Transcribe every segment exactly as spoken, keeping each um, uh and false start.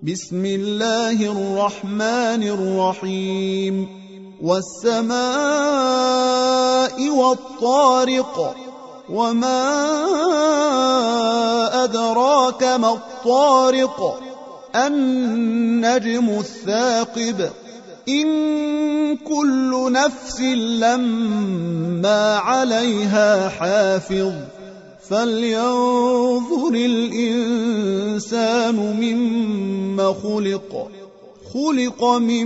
بسم الله الرحمن الرحيم والسماء والطارق وما أدراك ما الطارق النجم الثاقب إن كل نفس لما عليها حافظ فلينظر الإنسان مما خلق خلق من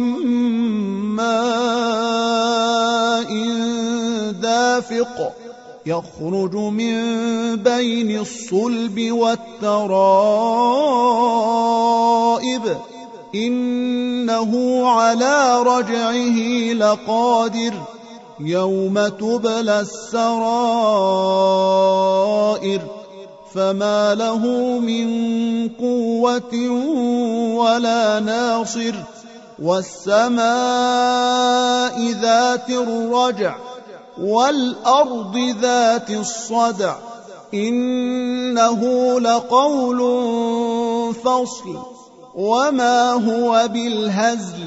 ماء دافق يخرج من بين الصلب والترائب إنه على رجعه لقادر يوم تبلى السرائر فما له من قوة ولا ناصر والسماء ذات الرجع والأرض ذات الصدع إنه لقول فصل وما هو بالهزل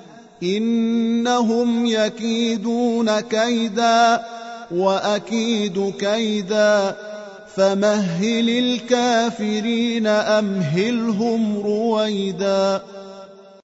إنهم يكيدون كيدا وأكيد كيدا فمهل الكافرين أمهلهم رويدا.